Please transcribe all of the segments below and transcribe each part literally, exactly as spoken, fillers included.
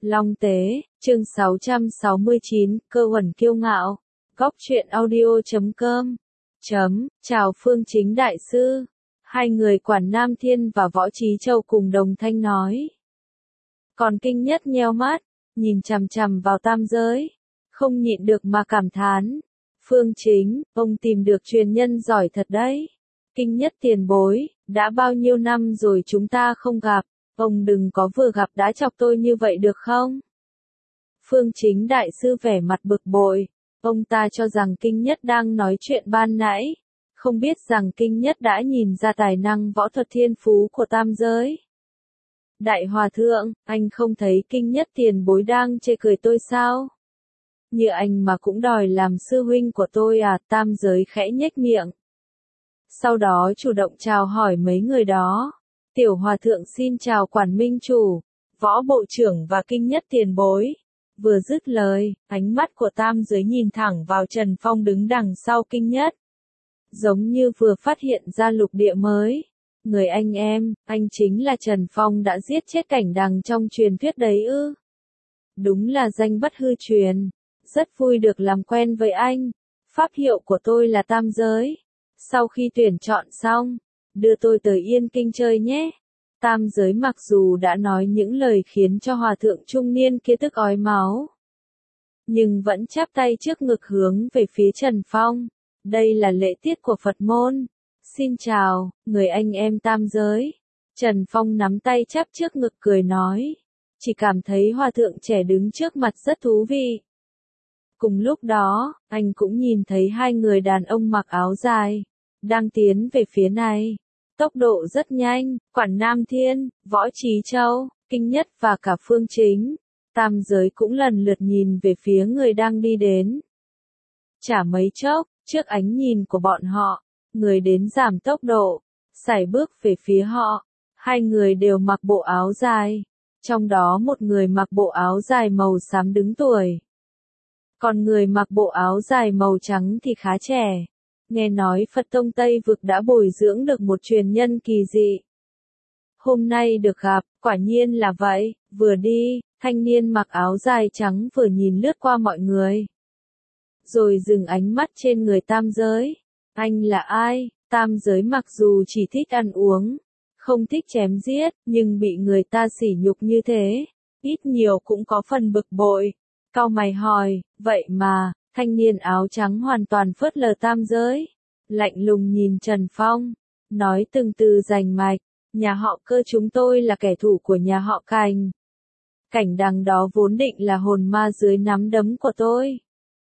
Long Tế, chương sáu trăm sáu mươi chín, Cơ Huẩn Kiêu Ngạo. Góc truyện audio chấm com. Chấm, chào Phương Chính Đại Sư. Hai người Quản Nam Thiên và Võ Trí Châu cùng đồng thanh nói. Còn Kinh Nhất nheo mắt, nhìn chằm chằm vào tam giới, không nhịn được mà cảm thán. Phương Chính, ông tìm được truyền nhân giỏi thật đấy. Kinh Nhất tiền bối, đã bao nhiêu năm rồi chúng ta không gặp, ông đừng có vừa gặp đã chọc tôi như vậy được không? Phương Chính Đại Sư vẻ mặt bực bội, ông ta cho rằng Kinh Nhất đang nói chuyện ban nãy, không biết rằng Kinh Nhất đã nhìn ra tài năng võ thuật thiên phú của tam giới. Đại Hòa Thượng, anh không thấy Kinh Nhất tiền bối đang chê cười tôi sao? Như anh mà cũng đòi làm sư huynh của tôi à? Tam giới khẽ nhếch miệng. Sau đó chủ động chào hỏi mấy người đó. Tiểu Hòa Thượng xin chào Quản Minh Chủ, Võ Bộ trưởng và Kinh Nhất tiền bối. Vừa dứt lời, ánh mắt của tam giới nhìn thẳng vào Trần Phong đứng đằng sau Kinh Nhất. Giống như vừa phát hiện ra lục địa mới. Người anh em, anh chính là Trần Phong đã giết chết Cảnh Đằng trong truyền thuyết đấy ư? Đúng là danh bất hư truyền. Rất vui được làm quen với anh. Pháp hiệu của tôi là Tam Giới. Sau khi tuyển chọn xong, đưa tôi tới Yên Kinh chơi nhé. Tam Giới mặc dù đã nói những lời khiến cho hòa thượng trung niên kia tức ói máu, nhưng vẫn chắp tay trước ngực hướng về phía Trần Phong. Đây là lễ tiết của Phật môn. Xin chào, người anh em Tam Giới. Trần Phong nắm tay chắp trước ngực cười nói. Chỉ cảm thấy hòa thượng trẻ đứng trước mặt rất thú vị. Cùng lúc đó, anh cũng nhìn thấy hai người đàn ông mặc áo dài, đang tiến về phía này. Tốc độ rất nhanh, Quản Nam Thiên, Võ Trí Châu, Kinh Nhất và cả Phương Chính. Tam Giới cũng lần lượt nhìn về phía người đang đi đến. Chả mấy chốc, trước ánh nhìn của bọn họ, người đến giảm tốc độ, sải bước về phía họ. Hai người đều mặc bộ áo dài, trong đó một người mặc bộ áo dài màu xám đứng tuổi. Còn người mặc bộ áo dài màu trắng thì khá trẻ. Nghe nói Phật Tông Tây Vực đã bồi dưỡng được một truyền nhân kỳ dị. Hôm nay được gặp, quả nhiên là vậy. Vừa đi, thanh niên mặc áo dài trắng vừa nhìn lướt qua mọi người, rồi dừng ánh mắt trên người Tam Giới. Anh là ai? Tam Giới mặc dù chỉ thích ăn uống, không thích chém giết, nhưng bị người ta sỉ nhục như thế, ít nhiều cũng có phần bực bội. Cau mày hỏi, vậy mà, thanh niên áo trắng hoàn toàn phớt lờ Tam Giới, lạnh lùng nhìn Trần Phong, nói từng từ rành mạch, nhà họ Cơ chúng tôi là kẻ thù của nhà họ Cảnh. Cảnh Đằng đó vốn định là hồn ma dưới nắm đấm của tôi.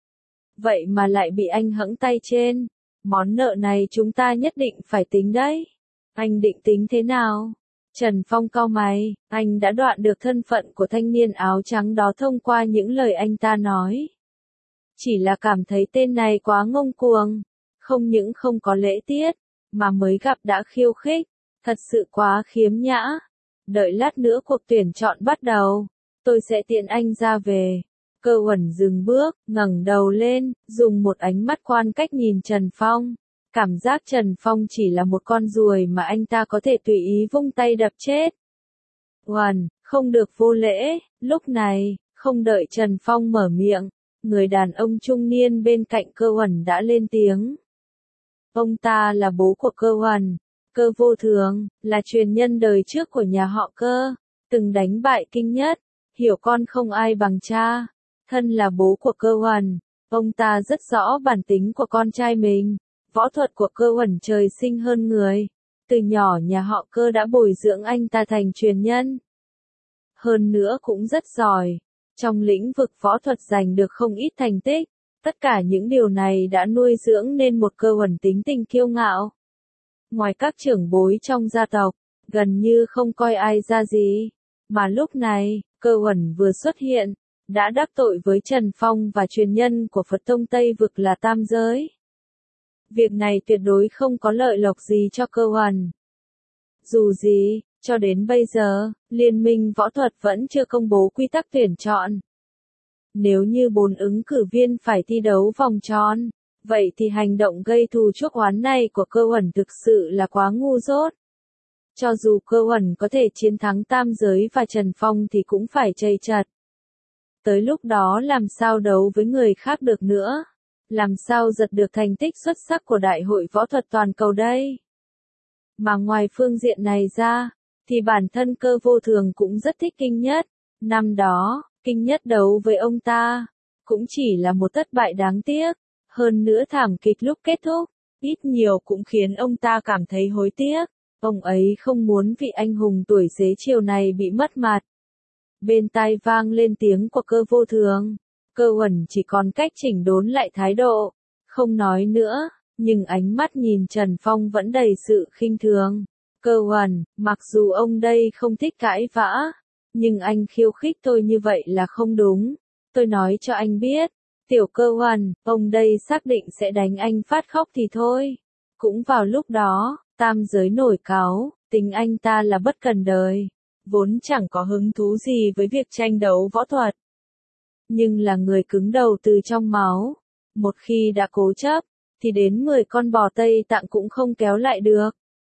Vậy mà lại bị anh hẫng tay trên, món nợ này chúng ta nhất định phải tính đấy. Anh định tính thế nào? Trần Phong cau mày, anh đã đoạn được thân phận của thanh niên áo trắng đó thông qua những lời anh ta nói. Chỉ là cảm thấy tên này quá ngông cuồng, không những không có lễ tiết, mà mới gặp đã khiêu khích, thật sự quá khiếm nhã. Đợi lát nữa cuộc tuyển chọn bắt đầu, tôi sẽ tiện anh ra về. Cơ Huẩn dừng bước, ngẩng đầu lên, dùng một ánh mắt quan cách nhìn Trần Phong. Cảm giác Trần Phong chỉ là một con ruồi mà anh ta có thể tùy ý vung tay đập chết. Huẩn, không được vô lễ. Lúc này, không đợi Trần Phong mở miệng, người đàn ông trung niên bên cạnh Cơ Huẩn đã lên tiếng. Ông ta là bố của Cơ Huẩn, Cơ Vô Thường, là truyền nhân đời trước của nhà họ Cơ, từng đánh bại Kinh Nhất, hiểu con không ai bằng cha. Thân là bố của Cơ Huẩn, ông ta rất rõ bản tính của con trai mình. Võ thuật của Cơ Huẩn trời sinh hơn người. Từ nhỏ nhà họ Cơ đã bồi dưỡng anh ta thành truyền nhân. Hơn nữa cũng rất giỏi. Trong lĩnh vực võ thuật giành được không ít thành tích. Tất cả những điều này đã nuôi dưỡng nên một Cơ Huẩn tính tình kiêu ngạo. Ngoài các trưởng bối trong gia tộc, gần như không coi ai ra gì. Mà lúc này, Cơ Huẩn vừa xuất hiện, đã đắc tội với Trần Phong và truyền nhân của Phật Tông Tây Vực là Tam Giới. Việc này tuyệt đối không có lợi lộc gì cho Cơ Huẩn. Dù gì, cho đến bây giờ, Liên minh võ thuật vẫn chưa công bố quy tắc tuyển chọn. Nếu như bốn ứng cử viên phải thi đấu vòng tròn, vậy thì hành động gây thù chuốc oán này của Cơ Huẩn thực sự là quá ngu dốt. Cho dù Cơ Huẩn có thể chiến thắng Tam Giới và Trần Phong thì cũng phải chây chật. Tới lúc đó làm sao đấu với người khác được nữa? Làm sao giật được thành tích xuất sắc của Đại hội Võ thuật toàn cầu đây? Mà ngoài phương diện này ra, thì bản thân Cơ Vô Thường cũng rất thích Kinh Nhất. Năm đó, Kinh Nhất đấu với ông ta, cũng chỉ là một thất bại đáng tiếc, hơn nữa thảm kịch lúc kết thúc, ít nhiều cũng khiến ông ta cảm thấy hối tiếc. Ông ấy không muốn vị anh hùng tuổi xế chiều này bị mất mặt. Bên tai vang lên tiếng của Cơ Vô Thường. Cơ Uẩn chỉ còn cách chỉnh đốn lại thái độ, không nói nữa, nhưng ánh mắt nhìn Trần Phong vẫn đầy sự khinh thường. Cơ Uẩn, mặc dù ông đây không thích cãi vã, nhưng anh khiêu khích tôi như vậy là không đúng. Tôi nói cho anh biết, Tiểu Cơ Uẩn, ông đây xác định sẽ đánh anh phát khóc thì thôi. Cũng vào lúc đó, tam giới nổi cáu, tính anh ta là bất cần đời, vốn chẳng có hứng thú gì với việc tranh đấu võ thuật. Nhưng là người cứng đầu từ trong máu, một khi đã cố chấp, thì đến mười con bò Tây Tạng cũng không kéo lại được.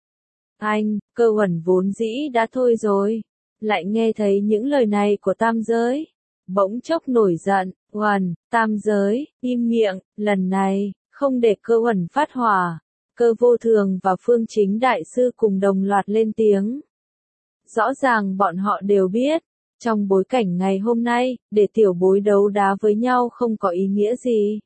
Anh, Cơ Uẩn vốn dĩ đã thôi rồi, lại nghe thấy những lời này của tam giới, bỗng chốc nổi giận. Uẩn, tam giới, im miệng, lần này, không để Cơ Uẩn phát hỏa. Cơ Vô Thường và Phương Chính Đại Sư cùng đồng loạt lên tiếng. Rõ ràng bọn họ đều biết, trong bối cảnh ngày hôm nay, để tiểu bối đấu đá với nhau không có ý nghĩa gì.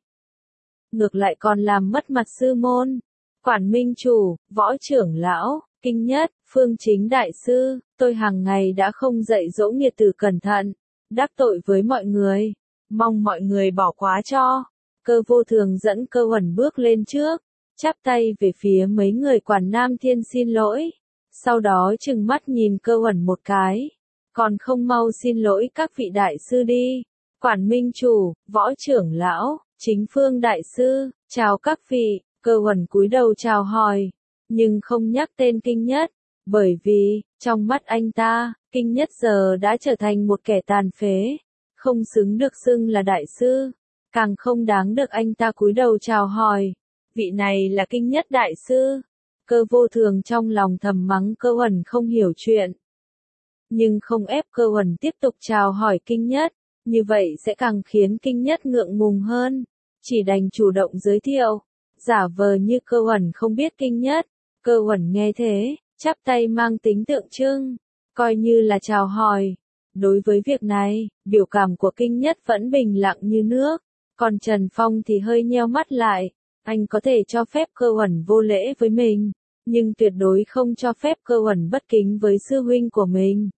Ngược lại còn làm mất mặt sư môn, Quản Minh Chủ, Võ Trưởng Lão, Kinh Nhất, Phương Chính Đại Sư, tôi hàng ngày đã không dạy dỗ nghiệt tử cẩn thận, đắc tội với mọi người, mong mọi người bỏ quá cho. Cơ Vô Thường dẫn Cơ Uẩn bước lên trước, chắp tay về phía mấy người Quản Nam Thiên xin lỗi, sau đó trừng mắt nhìn Cơ Uẩn một cái, còn không mau xin lỗi các vị đại sư đi. Quản Minh Chủ, Võ Trưởng Lão, Chính Phương Đại Sư, chào các vị. Cơ Uẩn cúi đầu chào hỏi, nhưng không nhắc tên Kinh Nhất, bởi vì, trong mắt anh ta, Kinh Nhất giờ đã trở thành một kẻ tàn phế, không xứng được xưng là đại sư, càng không đáng được anh ta cúi đầu chào hỏi. Vị này là Kinh Nhất Đại Sư. Cơ Vô Thường trong lòng thầm mắng Cơ Uẩn không hiểu chuyện, nhưng không ép Cơ Uẩn tiếp tục chào hỏi Kinh Nhất, như vậy sẽ càng khiến Kinh Nhất ngượng ngùng hơn, chỉ đành chủ động giới thiệu, giả vờ như Cơ Uẩn không biết Kinh Nhất. Cơ Uẩn nghe thế, chắp tay mang tính tượng trưng, coi như là chào hỏi. Đối với việc này, biểu cảm của Kinh Nhất vẫn bình lặng như nước, còn Trần Phong thì hơi nheo mắt lại. Anh có thể cho phép Cơ Uẩn vô lễ với mình, nhưng tuyệt đối không cho phép Cơ Uẩn bất kính với sư huynh của mình.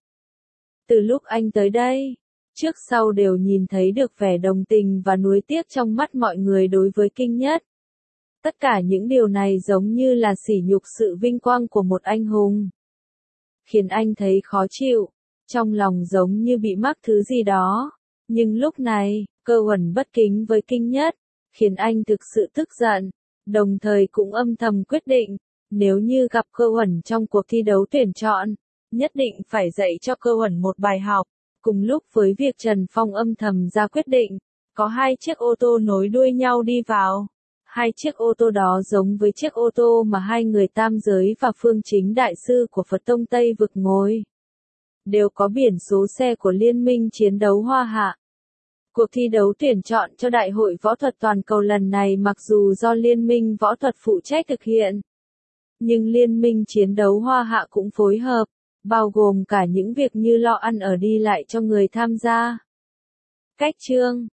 Từ lúc anh tới đây, trước sau đều nhìn thấy được vẻ đồng tình và nuối tiếc trong mắt mọi người đối với Kinh Nhất. Tất cả những điều này giống như là sỉ nhục sự vinh quang của một anh hùng, khiến anh thấy khó chịu, trong lòng giống như bị mắc thứ gì đó. Nhưng lúc này, Cơ Uẩn bất kính với Kinh Nhất, khiến anh thực sự tức giận, đồng thời cũng âm thầm quyết định, nếu như gặp Cơ Uẩn trong cuộc thi đấu tuyển chọn, nhất định phải dạy cho Cơ Uẩn một bài học. Cùng lúc với việc Trần Phong âm thầm ra quyết định, có hai chiếc ô tô nối đuôi nhau đi vào. Hai chiếc ô tô đó giống với chiếc ô tô mà hai người tam giới và Phương Chính Đại Sư của Phật Tông Tây Vực ngồi. Đều có biển số xe của Liên minh Chiến đấu Hoa Hạ. Cuộc thi đấu tuyển chọn cho Đại hội Võ thuật toàn cầu lần này mặc dù do Liên minh Võ thuật phụ trách thực hiện, nhưng Liên minh Chiến đấu Hoa Hạ cũng phối hợp, bao gồm cả những việc như lo ăn ở đi lại cho người tham gia. Cách chương